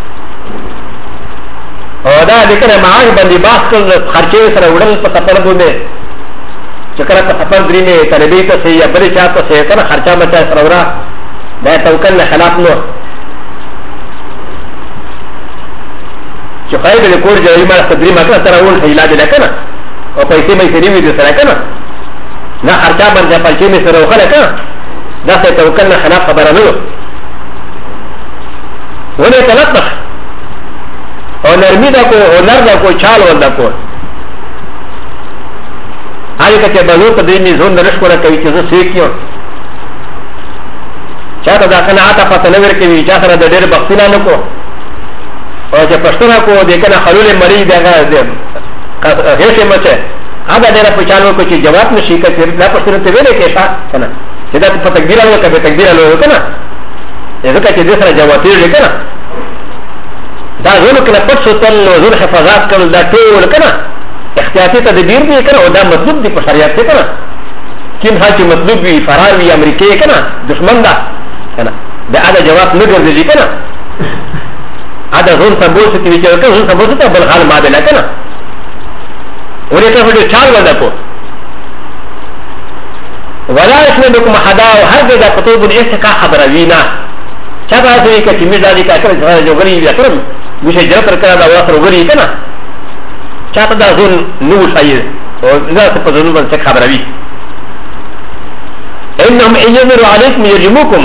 S1: او دا لیکن معاش بندی باس کل خرچه سر وڑل پا سفر بونده چکر پا سفر دریمی طلبی تا سی یا بلی چاہ تا سی کنا خرچه بچا سر ورا دا توکل خلاف نو چې خای به کور جوړی ما تدری ما کړه تر اول علاج نه کنه او پیسې مې سړي وي د سره کنه نه خرچه باندې پیسې مې سره وکړه کنه دا څه توکل نه خلاف خبره نه ونه تلطف او نرمی دا کو او نر دا کو چال ول دا کو هغه کته بلو په دې نه زون نه رښکوره کوي چې زه سېکیو چاته دا کنه آتا پته نه ورکوي چې سره د ډېر بختونه نه کو او چې پښتنه کو د کنه خلول مری دغه هیڅ مچه هغه ډېر په چالو کو چې جواب نشي کوي دا پښتنه ته ویلې کې ښه کنه چې دا په تقدیر له کبه تقدیر له کنه ځکه چې د سره جواب یې کنه دا زونه کله پټ سوتل زونه حفاظت کول دا ټول کنه احتیاطي تدبیر دی کنه او دا مطلوب دی په شریعت کې کنه کیم حاجی مطلوب وی فرار وی امریکای کنه دشمن دا کنه دا ادا جواب نه ګرځي کنه ادا زون سمبول څه کی چې زون سمبول څه بل حال ما ده کنه ورته په دې چال ولا کو ولا يسمعكم حدا هر دا كتب الاستقاء خبروينا چاته دې کې چې مزادي کا کړ جو غري یا کړم مشه جرتر کړه دا واسر غري کنه چاته دا زون نو شایر او دا په زون باندې خبروي انهم يجبر عليكم يرجموكم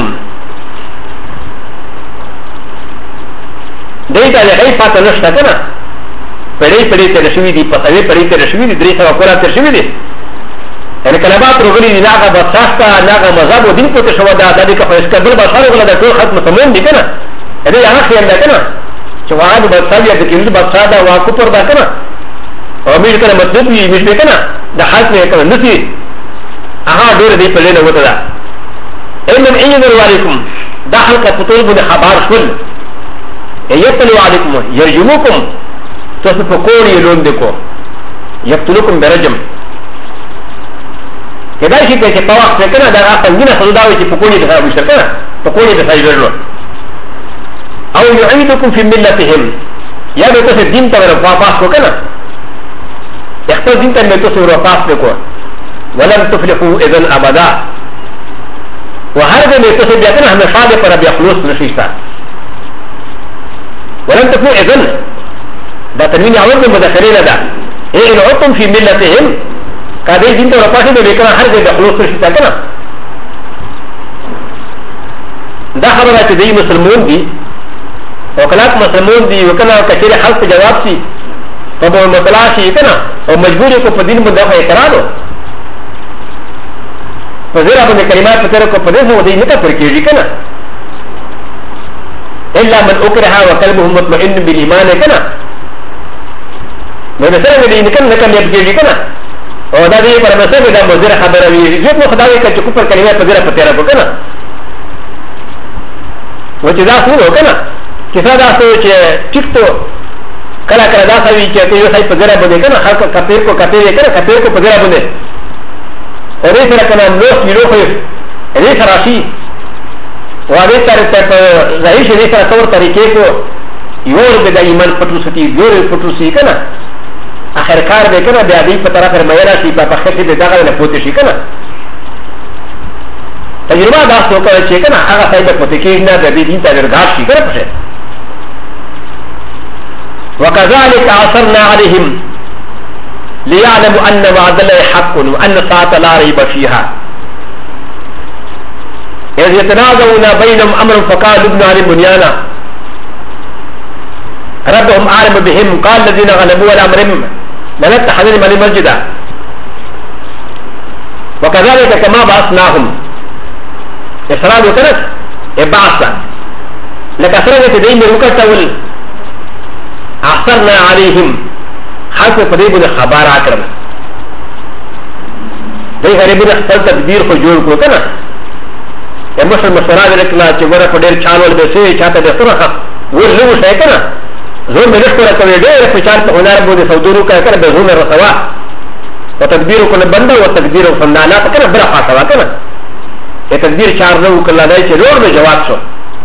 S1: دیتا لغی پاتا نشتا کنا پڑی پڑی ترشوی دی پسوی پڑی ترشوی دی دری سوا کولا ترشوی دی یعنی کلمات روغلی دی ناغا بساستا ناغا مذاب و دین کو تشوا دا دا دی که فیسکا بل باشار روغلا دا طول ختم سمون دی کنا یعنی آنا خیام دا کنا چوان بسال یا دکیل بسا دا واکوپر دا کنا او میش کنا مطلوب وی میش بی کنا دا حالت میں کنا نسی آها دور دی پڑی نوتا دا اینم اینر والیکم دا حلقا تطول بنی خبار شل يقتلوا عليكم يرجموكم تصفقون يلون دكو يقتلوكم برجم كذا شيء كذا طواق سكنا ده أفنجنا صداوي تفقوني ده مشتكنا فقوني ده سيجرلو أو يعيدكم في ملتهم يا بيتوس الدين تبر فاس كنا يختار دين تبر بيتوس فاس بكو ولم تفلحوا إذن أبدا وهذا بيتوس بيتنا هم شاده پر بيخلص نشيستا ولم تكونوا إذن دا تنوين أول من مدخلين دا إن عدتم في ملتهم كذا دين تورقاشي دو بيكنا هر دي دخلوص رشيطا كنا دا خبرات دي مسلمون دي وكلاك مسلمون دي وكنا كثير حلق جواب سي فبو مطلاشي كنا ومجبوري کو پدين مدافع اعتراضو فزيرا بند كلمات فتره کو پدين هو دي نتا فرقيجي كنا إلا من أكره وقلبه مطمئن بالإيمان كنا من سنة دي نكن نكن يبجي كنا ودا دي پر مسئلہ دا مزیر خبر وی جب نو خداوی کا چکو پر کلمات پذیرہ پتیرہ کو کنا وچی دا سنو کنا کسا دا سو چه چک تو کلا کلا دا سوی چه تیو سای پذیرہ بندے کنا خلق کپیر کو کپیر کنا کپیر کو پذیرہ بندے وليس لك أن نلوح يلوح ليس راشي وليس رئيس ليس طور طريقه يور بدا إيمان فتوسطي يور فتوسي كنا آخر كار بكنا بأدي فترة فرمينا شيء بخشي بداغل نفوتشي كنا تجربة داس وكذا شيء كنا أغا سايبك متكينا بدين تجربة شيء كنا بشه وكذلك عصرنا عليهم ليعلموا أن وعد الله حق وأن الساعة لا ريب فيها إذ يتنازعون بينهم أمر فقال ابن علي بنيانا ربهم أعلم بهم قال الذين غلبوا الأمرهم لنتخذن من المسجد وكذلك كما بعثناهم إسرائيل وكانت بعثا لك أسرائيل تدين ركعة أحصرنا عليهم حتى قريبنا خبار أكرم ليه قريبنا خبر تدبير خجور كنا يا مسلم مسرائيل لكنا تقول قدير شانول بسوي شاطر دكتورها ولو شيء زون بنشكر كويدير في شان هنار بود سودورو كنا بزون الرسوا وتدبير كل بندر وتدبير فندانا كنا برا فاسوا كنا التدبير شارنو كلا ده يشلور بجواب شو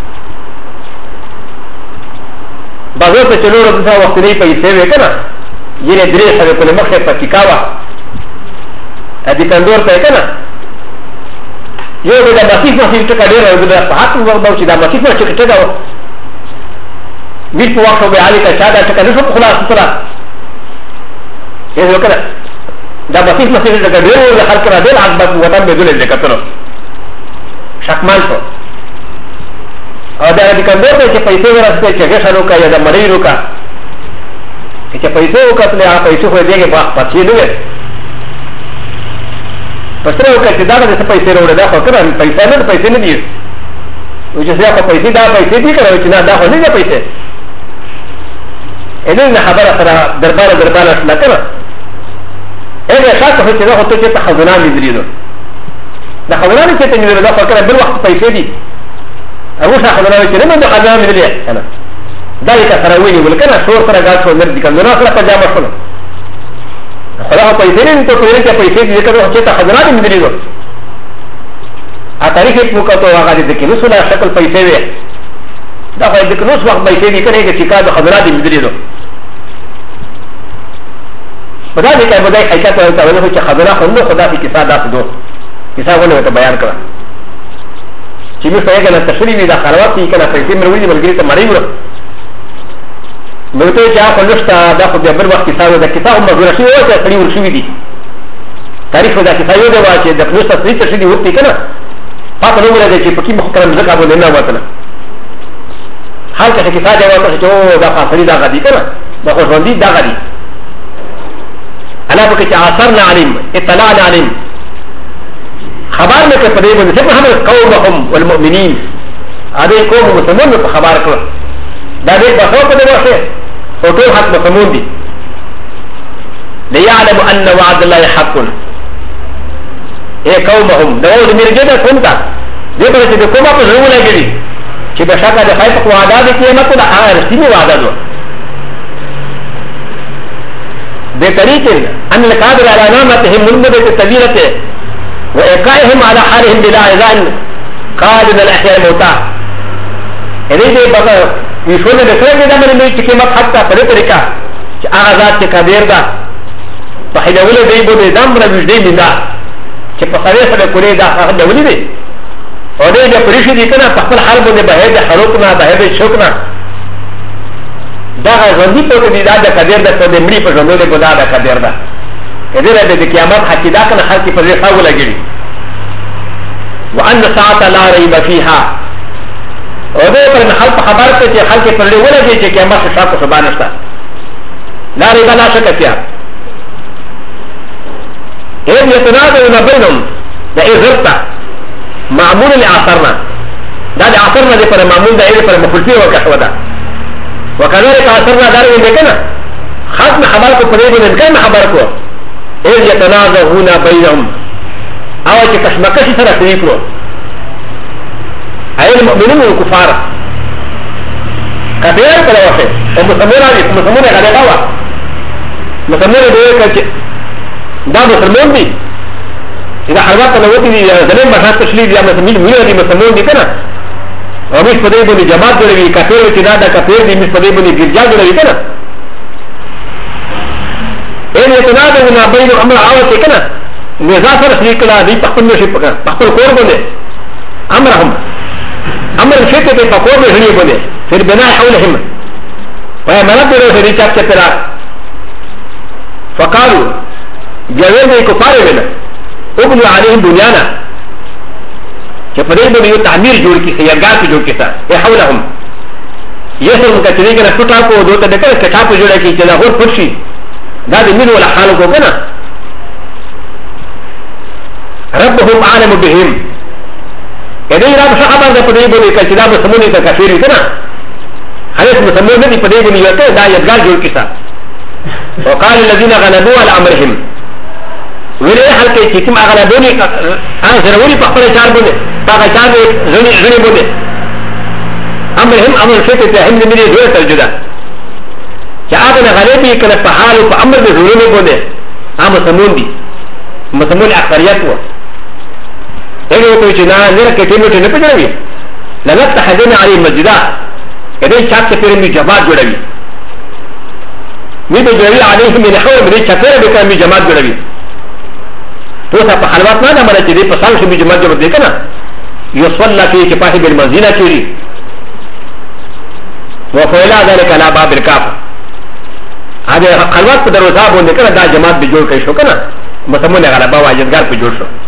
S1: بعضهم تشلور بس وقت ليه بيسوي كنا يني دريس هذا كل مخشى بتكاوا هذه كندور كنا يو بدا مسيح تكادير وبدا فاتو وبدا شيء مسيح تكادير بيت وقت بعلي كشادا تكادير شو خلاص ترى إيه كنا ده مسيح تكادير ولا خلق كادير عقبة وطن بدون الذكر شكمان شو هذا هذه كندور ده كيسه وراسه كيسه شنو كيا ده مريرو كا كيسه كيسه وكتله على كيسه هو ديجي باق بتشيلوه پسره وکړه چې دا د پیسې وروړه دا خو کړه پیسې نه پیسې نه دي او چې ځکه پیسې دا پیسې دي کړه چې دا خو نه دي پیسې اې نه خبره سره دربار نه کړه اې شاته چې دا خو ته ته خزانه مې درېدو دا خزانه چې ته مې درېدو خو کړه بل وخت پیسې دي او څه خزانه چې نه د خزانه مې درېدو کنه دا یې سره ویني ولکنه شور سره غاټ شو نر دي کنه نو سره پجامه شو خلاص پیسې نه ته کوی چې پیسې دې کړو چې ته خزانه دې درېدو ا تاریخ په کوته هغه دې کې نو سره شکل پیسې وي دا خو دې کنه اوس وخت پیسې دې کړي چې کا د خزانه دې درېدو خدا دې کې بدای حقیقت ته ونه چې خزانه خو نو خدا دې کیسه داس دو کیسه ونه ته بیان کړه چې موږ څنګه نه تشریح دا خلوات کې کنه پیسې مې ویني بلګری ته مړی وره نو ته چې هغه لښتا دا خو د بل وخت کیسه ده کیسه هم مګر شي او ته سړي ورشي دي تاریخ دا کیسه یو ده چې د فلوس تصریح ته شي وتی کنه پاتې نو ورته چې پکې محترم ځکه به نه وته حال کې کیسه دا وته چې دا خاصري دا غدي کنه دا خو ژوندۍ دا غدي انا بکې چې اثرنا علم اطلاعنا علم خبر مې کې په دې باندې چې محمد قومهم والمؤمنین هغه قوم مسلمان په خبر کړ دا دې په خو په دې واسه او ټول حق مسلمان دي ليعلم ان وعد الله حق اي قومهم دا ول مرجده کومتا دې په دې کومه په ژوند لګري چې په شکه د خیر په وعده دي قیامت ته هغه رسمي وعده ده بطريق ان القادر على نعمتهم منبذ التبيرة وإيقائهم على حالهم بلا إذان قادر الأحياء الموتى إذا بقى يشون بسرعة إذا من الميت كمات حتى فريقريكا أغازات كبير دا فحيدولي دي بودي دام رجدي من دا چې په سره سره کولې دا هغه ډولې دي او دې د پریشي دي کنه په خپل حال باندې بهر د حروق نه بهر د شوک نه دا غوندي په دې دا د قدر د په دې مړي په ژوند کې ګدا د قدر دا کله د قیامت حقیقت کنه خلک په دې خاو لګړي وان ساعه لا ريب فيها او دې پر خلک خبر ته چې خلک په دې ولګي چې قیامت شاته سبحان الله لا ريب لا شک فيها إذ يتنازعون بينهم ده إذرتا معمول لعصرنا ده عصرنا ده پر معمول ده إذ پر مخلفية وكحوة ده وكذلك عصرنا داره من بكنا ختم خبركو قريب من كان خبركو إذ يتنازعون بينهم أو كشمكشي سنة تريكو أي المؤمنين والكفار كثير كلا وخير ومسمون غدا غوا مسمون ده دا مسلمان دي اذا حلوات نوتي دي زلم بشات تشليل يا مسلمين ولا دي مسلمون دي كنا ومش بدي بني جماعت جوړوي کافر چې دا کافر دي مش بدي بني ګرځا جوړوي کنه اې نه تناده نه بین امر عاوت کنه نزافر شریک لا دي په خپل شي په خپل کور باندې امرهم امر شته په کور باندې باندې فر بنا حولهم وهي مرد له دي چاپ چترا فقالوا جاوزوا كفار بنا ابنوا عليهم بنيانا كفرين بنيو تعمير جوړ کی خیرګات جوړ کی سره حولهم يسر مکتری کنه ټوټا کو دوته دکړه کټاپ جوړ کی چې دا هور پرشي دا د مين ولا حال کو کنه ربهم عالم بهم کدی رب صحابه د پدې بونې کچ دا مسلمانې ته کافر کنه هغه مسلمان نه دی پدې بونې یو ته دا یادګار جوړ کی سره وقال الذين غلبوا على امرهم ویل حال کې چې کوم غلبونی هغه ضروري په خپل چار بونه هغه چار غني بونه امرهم امر شته ته هم دې ډېر ترجمه چې هغه غلبي کله په حال او په امر دې ضروري بونه هغه مسلمان دي مسلمان اکثریت وو هغه ته چې نه کې ټینو ټینو په جوړوي لنت تحدثنا علی المسجد کله چې تاسو په می جماعت جوړوي می به جوړي علیهم من حول دې چې په به کومي جماعت جوړوي تو سا په حلوات نه مړه چې دې په سال شي جماعت جوړ دې کنه یصلى فی کفاه بالمنزله چوری وفعلا ذلك على باب الكاف هذا حلوات په دروازه باندې کنه دا جماعت به جوړ کړي شو کنه مسلمان غلبا واجبګار په جوړ شو